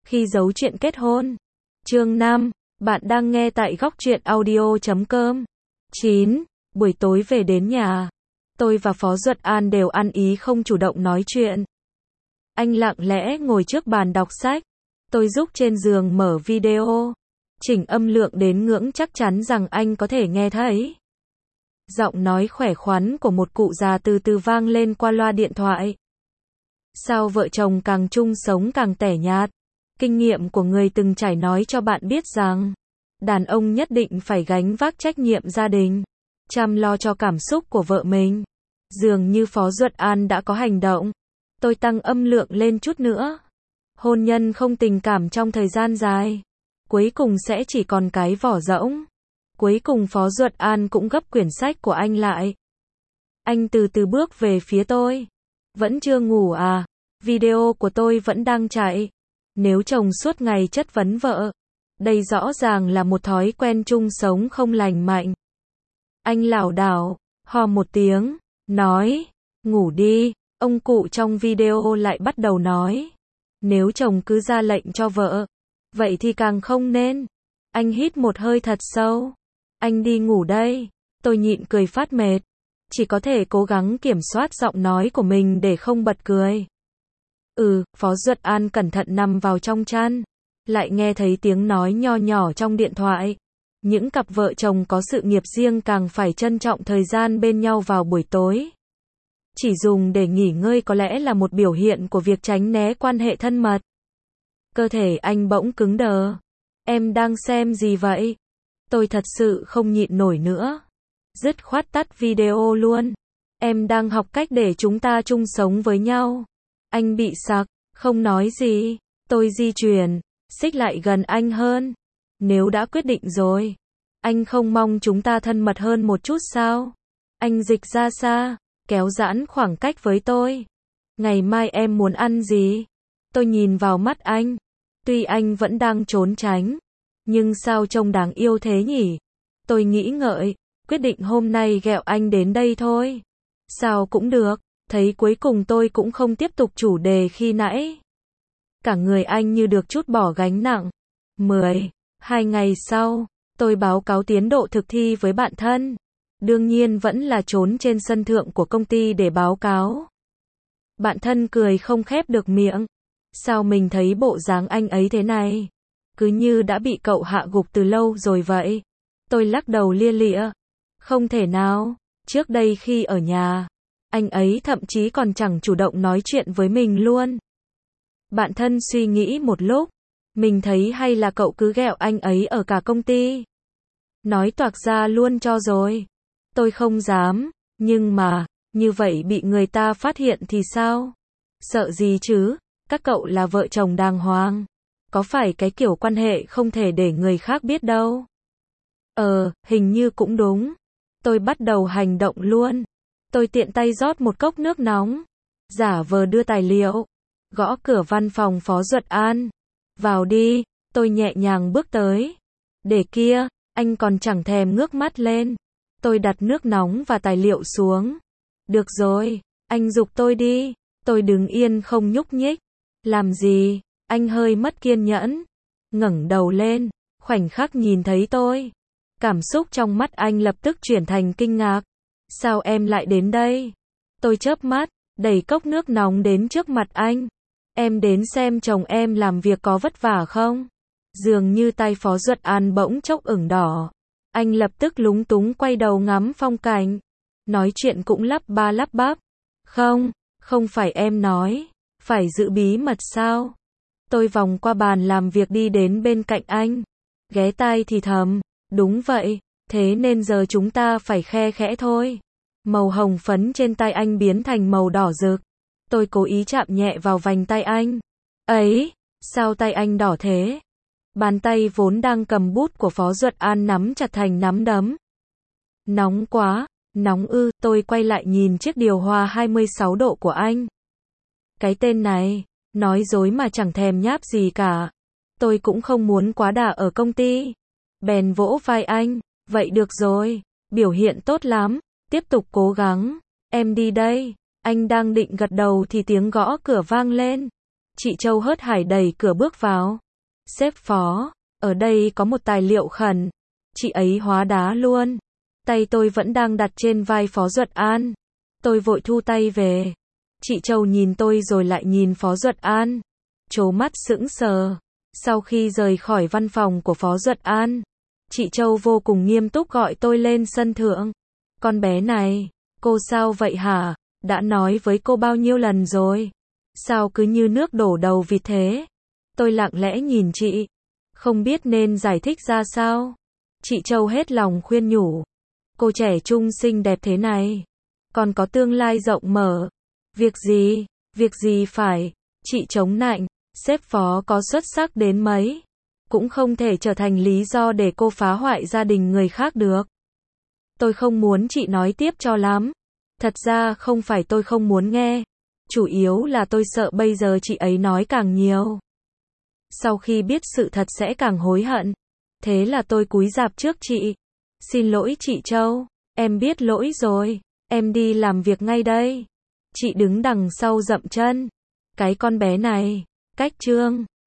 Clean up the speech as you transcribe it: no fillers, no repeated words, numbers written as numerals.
Khi giấu chuyện kết hôn. Chương 5. Bạn đang nghe tại góc truyện audio.com. 9. Buổi tối về đến nhà. Tôi và Phó Duật An đều ăn ý không chủ động nói chuyện. Anh lặng lẽ ngồi trước bàn đọc sách. Tôi giúp trên giường mở video. Chỉnh âm lượng đến ngưỡng chắc chắn rằng anh có thể nghe thấy. Giọng nói khỏe khoắn của một cụ già từ từ vang lên qua loa điện thoại. Sao vợ chồng càng chung sống càng tẻ nhạt? Kinh nghiệm của người từng trải nói cho bạn biết rằng, đàn ông nhất định phải gánh vác trách nhiệm gia đình, chăm lo cho cảm xúc của vợ mình. Dường như Phó Duật An đã có hành động. Tôi tăng âm lượng lên chút nữa. Hôn nhân không tình cảm trong thời gian dài, cuối cùng sẽ chỉ còn cái vỏ rỗng. Cuối cùng Phó Duật An cũng gấp quyển sách của anh lại. Anh từ từ bước về phía tôi. Vẫn chưa ngủ à? Video của tôi vẫn đang chạy. Nếu chồng suốt ngày chất vấn vợ, đây rõ ràng là một thói quen chung sống không lành mạnh. Anh lảo đảo, ho một tiếng, nói, ngủ đi. Ông cụ trong video lại bắt đầu nói, nếu chồng cứ ra lệnh cho vợ, vậy thì càng không nên. Anh hít một hơi thật sâu. Anh đi ngủ đây. Tôi nhịn cười phát mệt. Chỉ có thể cố gắng kiểm soát giọng nói của mình để không bật cười. Phó Duật An cẩn thận nằm vào trong chăn. Lại nghe thấy tiếng nói nho nhỏ trong điện thoại. Những cặp vợ chồng có sự nghiệp riêng càng phải trân trọng thời gian bên nhau vào buổi tối. Chỉ dùng để nghỉ ngơi có lẽ là một biểu hiện của việc tránh né quan hệ thân mật. Cơ thể anh bỗng cứng đờ. Em đang xem gì vậy? Tôi thật sự không nhịn nổi nữa. Dứt khoát tắt video luôn. Em đang học cách để chúng ta chung sống với nhau. Anh bị sặc, không nói gì. Tôi di chuyển, xích lại gần anh hơn. Nếu đã quyết định rồi, anh không mong chúng ta thân mật hơn một chút sao? Anh dịch ra xa, kéo giãn khoảng cách với tôi. Ngày mai em muốn ăn gì? Tôi nhìn vào mắt anh. Tuy anh vẫn đang trốn tránh, nhưng sao trông đáng yêu thế nhỉ? Tôi nghĩ ngợi, quyết định hôm nay ghẹo anh đến đây thôi. Sao cũng được, thấy cuối cùng tôi cũng không tiếp tục chủ đề khi nãy. Cả người anh như được trút bỏ gánh nặng. 2 ngày sau, tôi báo cáo tiến độ thực thi với bạn thân. Đương nhiên vẫn là trốn trên sân thượng của công ty để báo cáo. Bạn thân cười không khép được miệng. Sao mình thấy bộ dáng anh ấy thế này? Cứ như đã bị cậu hạ gục từ lâu rồi vậy. Tôi lắc đầu lia lịa. Không thể nào, trước đây khi ở nhà, anh ấy thậm chí còn chẳng chủ động nói chuyện với mình luôn. Bạn thân suy nghĩ một lúc. Mình thấy hay là cậu cứ ghẹo anh ấy ở cả công ty. Nói toạc ra luôn cho rồi. Tôi không dám, nhưng mà, như vậy bị người ta phát hiện thì sao? Sợ gì chứ, các cậu là vợ chồng đàng hoàng. Có phải cái kiểu quan hệ không thể để người khác biết đâu. Hình như cũng đúng. Tôi bắt đầu hành động luôn. Tôi tiện tay rót một cốc nước nóng. Giả vờ đưa tài liệu. Gõ cửa văn phòng Phó Duật An. Vào đi, tôi nhẹ nhàng bước tới. Để kia, anh còn chẳng thèm ngước mắt lên. Tôi đặt nước nóng và tài liệu xuống. Được rồi, anh giục tôi đi. Tôi đứng yên không nhúc nhích. Làm gì? Anh hơi mất kiên nhẫn. Ngẩng đầu lên, khoảnh khắc nhìn thấy tôi. Cảm xúc trong mắt anh lập tức chuyển thành kinh ngạc. Sao em lại đến đây? Tôi chớp mắt, đẩy cốc nước nóng đến trước mặt anh. Em đến xem chồng em làm việc có vất vả không? Dường như tay Phó Duật An bỗng chốc ửng đỏ. Anh lập tức lúng túng quay đầu ngắm phong cảnh. Nói chuyện cũng lắp ba lắp bắp. Không phải em nói. Phải giữ bí mật sao? Tôi vòng qua bàn làm việc đi đến bên cạnh anh. Ghé tai thì thầm. Đúng vậy, thế nên giờ chúng ta phải khe khẽ thôi. Màu hồng phấn trên tay anh biến thành màu đỏ rực. Tôi cố ý chạm nhẹ vào vành tay anh. Ấy, sao tay anh đỏ thế? Bàn tay vốn đang cầm bút của Phó Duật An nắm chặt thành nắm đấm. Nóng quá, nóng ư, tôi quay lại nhìn chiếc điều hòa 26 độ của anh. Cái tên này, nói dối mà chẳng thèm nháp gì cả. Tôi cũng không muốn quá đà ở công ty. Bèn vỗ vai anh, vậy được rồi, biểu hiện tốt lắm, tiếp tục cố gắng, em đi đây. Anh đang định gật đầu thì tiếng gõ cửa vang lên. Chị Châu hớt hải đẩy cửa bước vào. Sếp Phó, ở đây có một tài liệu khẩn. Chị ấy hóa đá luôn. Tay tôi vẫn đang đặt trên vai Phó Duật An. Tôi vội thu tay về. Chị Châu nhìn tôi rồi lại nhìn Phó Duật An. Trố mắt sững sờ. Sau khi rời khỏi văn phòng của Phó Duật An, chị Châu vô cùng nghiêm túc gọi tôi lên sân thượng. Con bé này, cô sao vậy hả? Đã nói với cô bao nhiêu lần rồi? Sao cứ như nước đổ đầu vịt thế? Tôi lặng lẽ nhìn chị, không biết nên giải thích ra sao. Chị Châu hết lòng khuyên nhủ. Cô trẻ trung xinh đẹp thế này, còn có tương lai rộng mở. Việc gì phải. Chị chống nạnh, sếp Phó có xuất sắc đến mấy, cũng không thể trở thành lý do để cô phá hoại gia đình người khác được. Tôi không muốn chị nói tiếp cho lắm. Thật ra không phải tôi không muốn nghe. Chủ yếu là tôi sợ bây giờ chị ấy nói càng nhiều, sau khi biết sự thật sẽ càng hối hận. Thế là tôi cúi rạp trước chị. Xin lỗi chị Châu, em biết lỗi rồi. Em đi làm việc ngay đây. Chị đứng đằng sau dậm chân. Cái con bé này, cách trương.